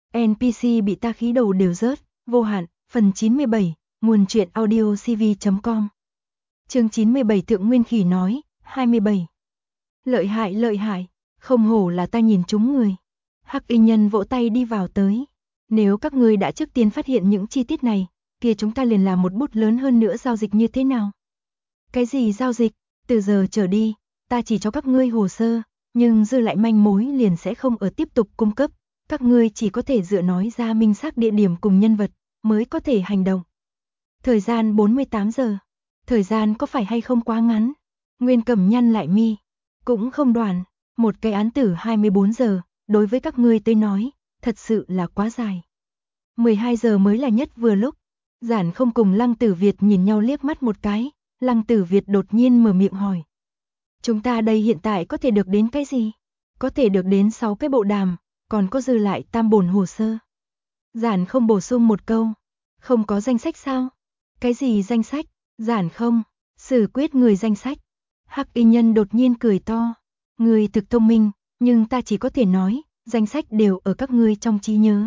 NPC bị ta khí đầu đều rớt, vô hạn, phần 97, nguồn truyện audio cv.com. Chương 97 Thượng Nguyên Khỉ nói, 27. Lợi hại, không hổ là ta nhìn trúng người. Hắc Y Nhân vỗ tay đi vào tới. Nếu các ngươi đã trước tiên phát hiện những chi tiết này, kia chúng ta liền làm một bút lớn hơn nữa giao dịch như thế nào? Cái gì giao dịch? Từ giờ trở đi, ta chỉ cho các ngươi hồ sơ, nhưng dư lại manh mối liền sẽ không ở tiếp tục cung cấp. Các ngươi chỉ có thể dựa nói ra minh xác địa điểm cùng nhân vật, mới có thể hành động. Thời gian 48 giờ. Thời gian có phải hay không quá ngắn? Nguyên Cẩm nhăn lại mi. Cũng không đoán, một cái án tử 24 giờ, đối với các ngươi tới nói, thật sự là quá dài. 12 giờ mới là nhất vừa lúc. Giản không cùng Lăng Tử Việt nhìn nhau liếc mắt một cái, Lăng Tử Việt đột nhiên mở miệng hỏi. Chúng ta đây hiện tại có thể được đến cái gì? Có thể được đến 6 cái bộ đàm, còn có dư lại tam bổn hồ sơ. Giản không bổ sung một câu. Không có danh sách sao? Cái gì danh sách? Giản không, xử quyết người danh sách. Hắc Y Nhân đột nhiên cười to. Người thực thông minh, nhưng ta chỉ có thể nói, danh sách đều ở các ngươi trong trí nhớ.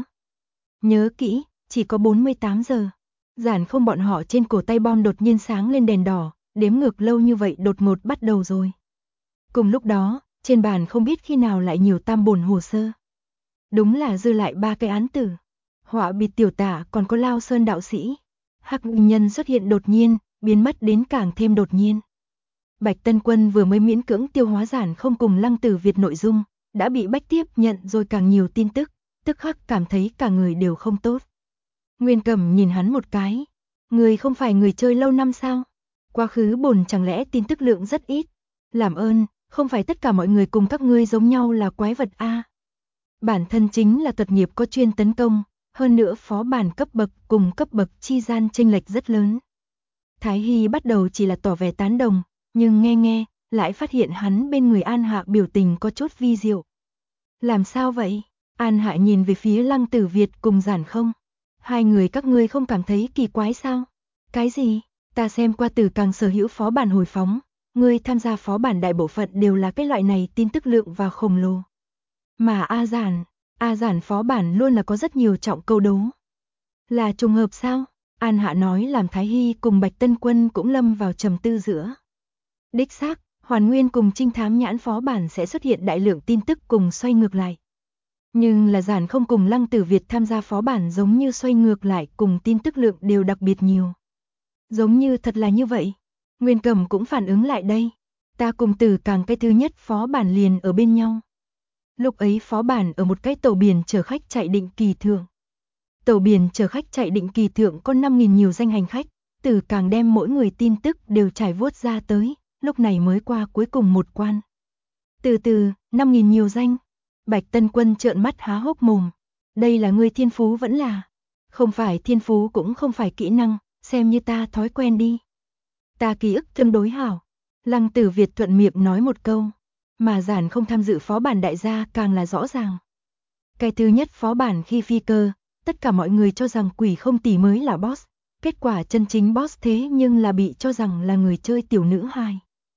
Nhớ kỹ, chỉ có 48 giờ. Giản không bọn họ trên cổ tay bom đột nhiên sáng lên đèn đỏ, đếm ngược lâu như vậy đột ngột bắt đầu rồi. Cùng lúc đó, trên bàn không biết khi nào lại nhiều tam bổn hồ sơ. Đúng là dư lại 3 cái án tử. Họa bịt tiểu tả còn có Lao Sơn đạo sĩ. Hắc Y Nhân xuất hiện đột nhiên, biến mất đến càng thêm đột nhiên. Bạch Tân Quân vừa mới miễn cưỡng tiêu hóa Giản không cùng Lăng Tử Việt nội dung, đã bị bách tiếp nhận rồi càng nhiều tin tức, tức khắc cảm thấy cả người đều không tốt. Nguyên Cẩm nhìn hắn một cái. Người không phải người chơi lâu năm sao? Quá khứ bổn chẳng lẽ tin tức lượng rất ít? Làm ơn, không phải tất cả mọi người cùng các ngươi giống nhau là quái vật a. Bản thân chính là thuật nghiệp có chuyên tấn công, hơn nữa phó bản cấp bậc cùng cấp bậc chi gian chênh lệch rất lớn. Thái Hy bắt đầu chỉ là tỏ vẻ tán đồng, nhưng nghe, lại phát hiện hắn bên người An Hạ biểu tình có chút vi diệu. Làm sao vậy? An Hạ nhìn về phía Lăng Tử Việt cùng Giản không. Hai người các ngươi không cảm thấy kỳ quái sao? Cái gì? Ta xem qua Tử Càng sở hữu phó bản hồi phóng, ngươi tham gia phó bản đại bộ phận đều là cái loại này tin tức lượng và khổng lồ. Mà A Giản phó bản luôn là có rất nhiều trọng câu đố. Là trùng hợp sao? An Hạ nói làm Thái Hy cùng Bạch Tân Quân cũng lâm vào trầm tư giữa. Đích xác, Hoàn Nguyên cùng Trinh Thám Nhãn phó bản sẽ xuất hiện đại lượng tin tức cùng xoay ngược lại. Nhưng là Giản không cùng Lăng Tử Việt tham gia phó bản giống như xoay ngược lại cùng tin tức lượng đều đặc biệt nhiều. Giống như thật là như vậy. Nguyên Cẩm cũng phản ứng lại đây. Ta cùng Tử Càng cái thứ nhất phó bản liền ở bên nhau. Lúc ấy phó bản ở một cái tàu biển chở khách chạy định kỳ thượng. Tàu biển chở khách chạy định kỳ thượng có 5.000 nhiều danh hành khách, Tử Càng đem mỗi người tin tức đều trải vuốt ra tới, lúc này mới qua cuối cùng một quan. Từ 5.000 nhiều danh. Bạch Tân Quân trợn mắt há hốc mồm. Đây là ngươi thiên phú vẫn là? Không phải thiên phú cũng không phải kỹ năng, xem như ta thói quen đi. Ta ký ức tương đối hảo. Lăng Tử Việt thuận miệng nói một câu. Mà Giản không tham dự phó bản đại gia càng là rõ ràng. Cái thứ nhất phó bản khi phi cơ, tất cả mọi người cho rằng Quỷ Không Tỷ mới là boss. Kết quả chân chính boss thế nhưng là bị cho rằng là người chơi tiểu nữ hài.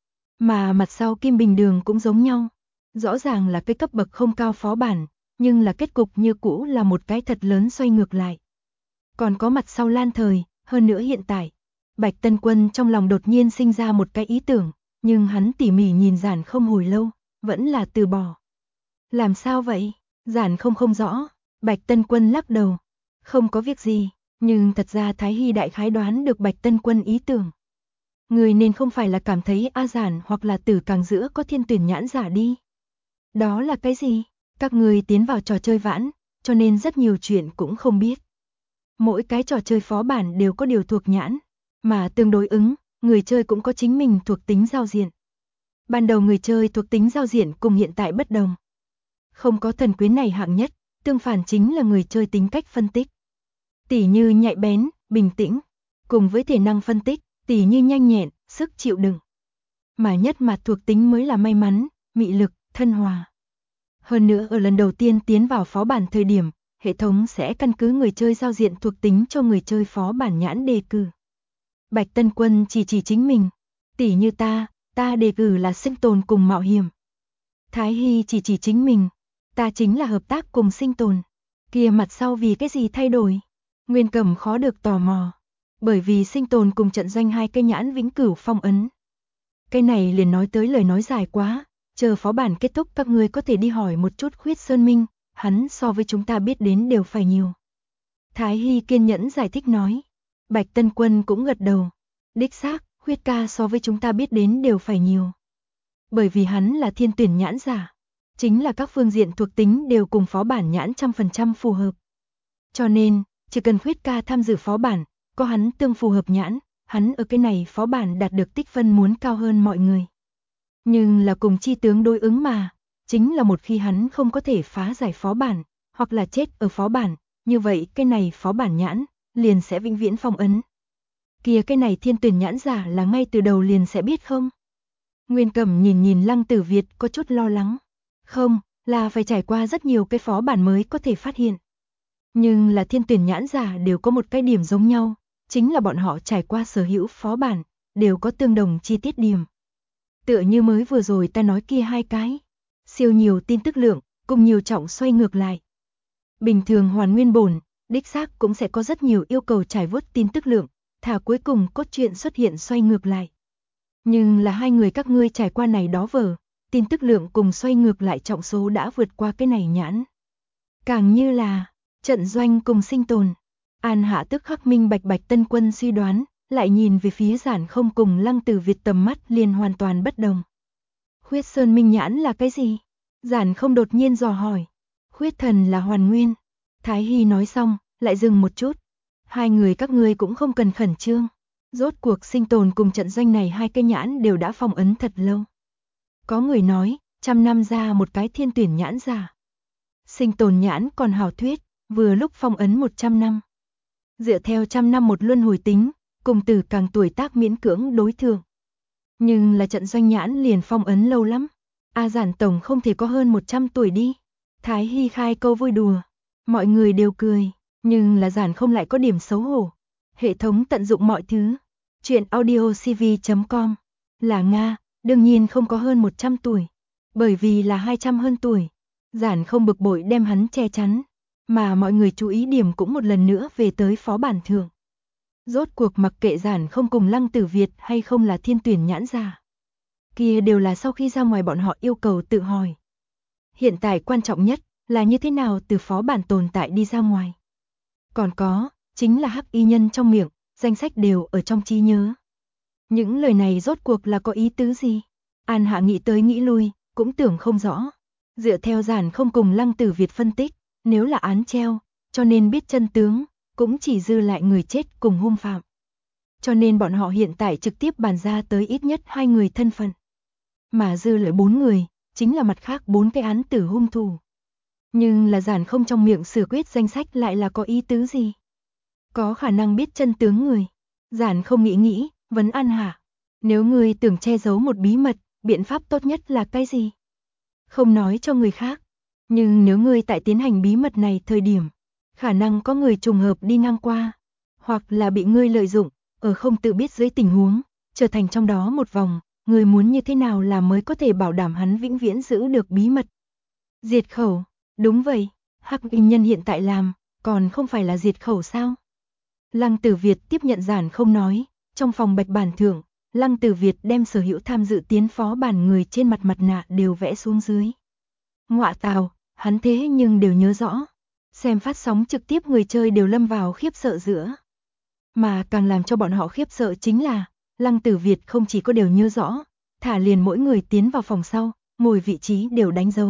Mà mặt sau Kim Bình Đường cũng giống nhau. Rõ ràng là cái cấp bậc không cao phó bản, nhưng là kết cục như cũ là một cái thật lớn xoay ngược lại. Còn có mặt sau Lan Thời, hơn nữa hiện tại. Bạch Tân Quân trong lòng đột nhiên sinh ra một cái ý tưởng, nhưng hắn tỉ mỉ nhìn Giản không hồi lâu, vẫn là từ bỏ. Làm sao vậy? Giản không rõ. Bạch Tân Quân lắc đầu. Không có việc gì, nhưng thật ra Thái Hy đại khái đoán được Bạch Tân Quân ý tưởng. Người nên không phải là cảm thấy A Giản hoặc là Tử Càng giữa có thiên tuyển nhãn giả đi. Đó là cái gì? Các người tiến vào trò chơi vãn, cho nên rất nhiều chuyện cũng không biết. Mỗi cái trò chơi phó bản đều có điều thuộc nhãn, mà tương đối ứng, người chơi cũng có chính mình thuộc tính giao diện. Ban đầu người chơi thuộc tính giao diện cùng hiện tại bất đồng. Không có thần quyến này hạng nhất, tương phản chính là người chơi tính cách phân tích. Tỉ như nhạy bén, bình tĩnh, cùng với thể năng phân tích, tỉ như nhanh nhẹn, sức chịu đựng. Mà nhất mặt thuộc tính mới là may mắn, mị lực, thân hòa. Hơn nữa ở lần đầu tiên tiến vào phó bản thời điểm, hệ thống sẽ căn cứ người chơi giao diện thuộc tính cho người chơi phó bản nhãn đề cử. Bạch Tân Quân chỉ chính mình, tỉ như ta đề cử là sinh tồn cùng mạo hiểm. Thái Hy chỉ chính mình, ta chính là hợp tác cùng sinh tồn. Kia mặt sau vì cái gì thay đổi? Nguyên Cẩm khó được tò mò. Bởi vì sinh tồn cùng trận doanh hai cây nhãn vĩnh cửu phong ấn. Cái này liền nói tới lời nói dài quá, chờ phó bản kết thúc các ngươi có thể đi hỏi một chút Khuyết Sơn Minh, hắn so với chúng ta biết đến đều phải nhiều. Thái Hy kiên nhẫn giải thích nói. Bạch Tân Quân cũng gật đầu. Đích xác, Khuyết ca so với chúng ta biết đến đều phải nhiều. Bởi vì hắn là thiên tuyển nhãn giả. Chính là các phương diện thuộc tính đều cùng phó bản nhãn 100% phù hợp. Cho nên, chỉ cần Khuyết ca tham dự phó bản, có hắn tương phù hợp nhãn, hắn ở cái này phó bản đạt được tích phân muốn cao hơn mọi người. Nhưng là cùng chi tướng đối ứng mà, chính là một khi hắn không có thể phá giải phó bản, hoặc là chết ở phó bản, như vậy cái này phó bản nhãn, liền sẽ vĩnh viễn phong ấn. Kìa cái này thiên tuyển nhãn giả là ngay từ đầu liền sẽ biết không? Nguyên Cẩm nhìn Lăng Tử Việt có chút lo lắng. Không, là phải trải qua rất nhiều cái phó bản mới có thể phát hiện. Nhưng là thiên tuyển nhãn giả đều có một cái điểm giống nhau, chính là bọn họ trải qua sở hữu phó bản, đều có tương đồng chi tiết điểm. Tựa như mới vừa rồi ta nói kia hai cái, siêu nhiều tin tức lượng, cùng nhiều trọng xoay ngược lại. Bình thường hoàn nguyên bổn, đích xác cũng sẽ có rất nhiều yêu cầu trải vuốt tin tức lượng, thả cuối cùng cốt truyện xuất hiện xoay ngược lại. Nhưng là hai người các ngươi trải qua này đó vở, tin tức lượng cùng xoay ngược lại trọng số đã vượt qua cái này nhãn. Càng như là trận doanh cùng sinh tồn. An Hạ tức khắc minh Bạch Tân Quân suy đoán, lại nhìn về phía Giản Không cùng Lăng Tử Việt tầm mắt liền hoàn toàn bất đồng. Khuyết Sơn Minh nhãn là cái gì? Giản Không đột nhiên dò hỏi. Khuyết thần là hoàn nguyên. Thái Hy nói xong, lại dừng một chút. Hai người các ngươi cũng không cần khẩn trương. Rốt cuộc sinh tồn cùng trận doanh này hai cái nhãn đều đã phong ấn thật lâu. Có người nói, 100 năm ra một cái thiên tuyển nhãn giả. Sinh tồn nhãn còn hảo thuyết, vừa lúc phong ấn 100 năm. Dựa theo 100 năm một luân hồi tính, cùng tử càng tuổi tác miễn cưỡng đối thường. Nhưng là trận doanh nhãn liền phong ấn lâu lắm. Giản tổng không thể có hơn 100 tuổi đi. Thái Hy khai câu vui đùa. Mọi người đều cười, nhưng là Giản Không lại có điểm xấu hổ. Hệ thống tận dụng mọi thứ. Chuyện audiocv.com. Là Nga, đương nhiên không có hơn 100 tuổi. Bởi vì là 200 hơn tuổi. Giản Không bực bội đem hắn che chắn. Mà mọi người chú ý điểm cũng một lần nữa về tới phó bản thượng. Rốt cuộc mặc kệ Giản Không cùng Lăng Tử Việt hay không là thiên tuyển nhãn giả. Kia đều là sau khi ra ngoài bọn họ yêu cầu tự hỏi. Hiện tại quan trọng nhất là như thế nào từ phó bản tồn tại đi ra ngoài. Còn có, chính là Hắc Y Nhân trong miệng, danh sách đều ở trong trí nhớ. Những lời này rốt cuộc là có ý tứ gì? An Hạ nghĩ tới nghĩ lui, cũng tưởng không rõ. Dựa theo Giản Không cùng Lăng Tử Việt phân tích, nếu là án treo, cho nên biết chân tướng, cũng chỉ dư lại người chết cùng hung phạm. Cho nên bọn họ hiện tại trực tiếp bàn ra tới ít nhất 2 người thân phận. Mà dư lại 4 người, chính là mặt khác 4 cái án tử hung thủ. Nhưng là Giản Không trong miệng sửa quyết danh sách lại là có ý tứ gì? Có khả năng biết chân tướng người. Giản Không nghĩ, vấn An Hạ. Nếu người tưởng che giấu một bí mật, biện pháp tốt nhất là cái gì? Không nói cho người khác. Nhưng nếu người tại tiến hành bí mật này thời điểm, khả năng có người trùng hợp đi ngang qua, hoặc là bị ngươi lợi dụng, ở không tự biết dưới tình huống, trở thành trong đó một vòng, người muốn như thế nào là mới có thể bảo đảm hắn vĩnh viễn giữ được bí mật? Diệt khẩu, đúng vậy, Hắc Y Nhân hiện tại làm, còn không phải là diệt khẩu sao? Lăng Tử Việt tiếp nhận Giản Không nói, trong phòng bạch bản thượng, Lăng Tử Việt đem sở hữu tham dự tiến phó bản người trên mặt mặt nạ đều vẽ xuống dưới. Ngọa tào, hắn thế nhưng đều nhớ rõ. Xem phát sóng trực tiếp người chơi đều lâm vào khiếp sợ giữa. Mà càng làm cho bọn họ khiếp sợ chính là, Lăng Tử Việt không chỉ có đều nhớ rõ, thả liền mỗi người tiến vào phòng sau, ngồi vị trí đều đánh dấu.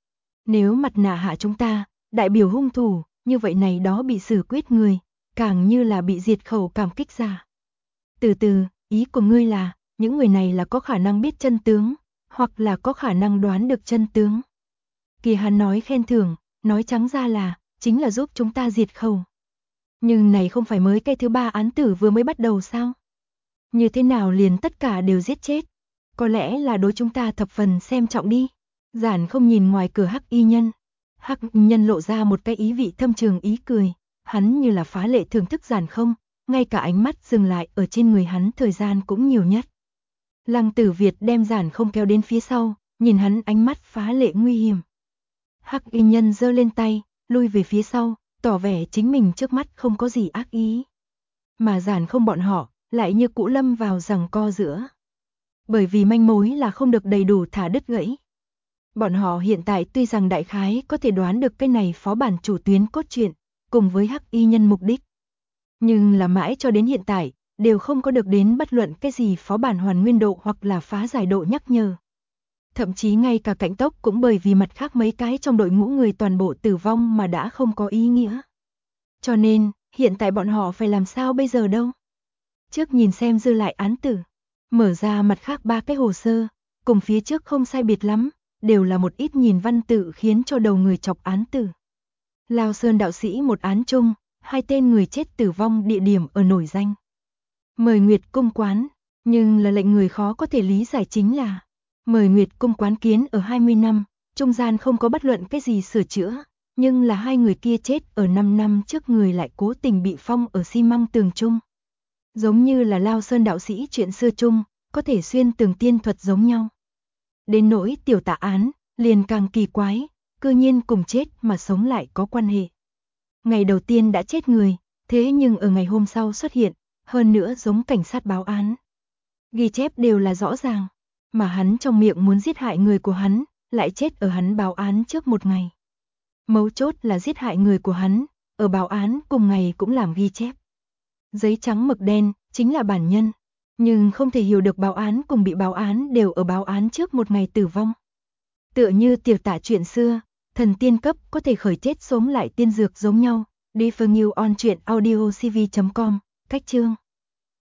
Nếu mặt nạ hạ chúng ta, đại biểu hung thủ, như vậy này đó bị xử quyết người, càng như là bị diệt khẩu cảm kích giả. Từ từ, ý của ngươi là, những người này là có khả năng biết chân tướng, hoặc là có khả năng đoán được chân tướng. Kỳ hắn nói khen thưởng, nói trắng ra là, chính là giúp chúng ta diệt khẩu. Nhưng này không phải mới cái thứ 3 án tử vừa mới bắt đầu sao? Như thế nào liền tất cả đều giết chết? Có lẽ là đối chúng ta thập phần xem trọng đi. Giản Không nhìn ngoài cửa Hắc Y Nhân. Hắc Y Nhân lộ ra một cái ý vị thâm trường ý cười. Hắn như là phá lệ thưởng thức Giản Không, ngay cả ánh mắt dừng lại ở trên người hắn thời gian cũng nhiều nhất. Lăng Tử Việt đem Giản Không kéo đến phía sau, nhìn hắn ánh mắt phá lệ nguy hiểm. Hắc Y Nhân giơ lên tay, lui về phía sau, tỏ vẻ chính mình trước mắt không có gì ác ý. Mà Giản Không bọn họ, lại như cũ lâm vào giằng co giữa. Bởi vì manh mối là không được đầy đủ thả đứt gãy. Bọn họ hiện tại tuy rằng đại khái có thể đoán được cái này phó bản chủ tuyến cốt truyện, cùng với Hắc Y Nhân mục đích. Nhưng là mãi cho đến hiện tại, đều không có được đến bất luận cái gì phó bản hoàn nguyên độ hoặc là phá giải độ nhắc nhở. Thậm chí ngay cả Cảnh Tốc cũng bởi vì mặt khác mấy cái trong đội ngũ người toàn bộ tử vong mà đã không có ý nghĩa. Cho nên, hiện tại bọn họ phải làm sao bây giờ đâu? Trước nhìn xem dư lại án tử, mở ra mặt khác 3 cái hồ sơ, cùng phía trước không sai biệt lắm, đều là một ít nhìn văn tự khiến cho đầu người chọc án tử. Lao Sơn đạo sĩ một án chung, 2 tên người chết tử vong địa điểm ở nổi danh. Mời Nguyệt Cung quán, nhưng là lệnh người khó có thể lý giải chính là Mời Nguyệt Cung quán kiến ở 20 năm, trung gian không có bất luận cái gì sửa chữa, nhưng là 2 người kia chết ở 5 năm trước người lại cố tình bị phong ở xi măng tường chung. Giống như là Lao Sơn đạo sĩ chuyện xưa chung, có thể xuyên tường tiên thuật giống nhau. Đến nỗi tiểu tả án, liền càng kỳ quái, cư nhiên cùng chết mà sống lại có quan hệ. Ngày đầu tiên đã chết người, thế nhưng ở ngày hôm sau xuất hiện, hơn nữa giống cảnh sát báo án. Ghi chép đều là rõ ràng, mà hắn trong miệng muốn giết hại người của hắn, lại chết ở hắn báo án trước một ngày. Mấu chốt là giết hại người của hắn, ở báo án cùng ngày cũng làm ghi chép. Giấy trắng mực đen, chính là bản nhân, nhưng không thể hiểu được báo án cùng bị báo án đều ở báo án trước một ngày tử vong. Tựa như tiểu tả chuyện xưa, thần tiên cấp có thể khởi chết sống lại tiên dược giống nhau. Đi for new on truyện audio cv.com, cách chương.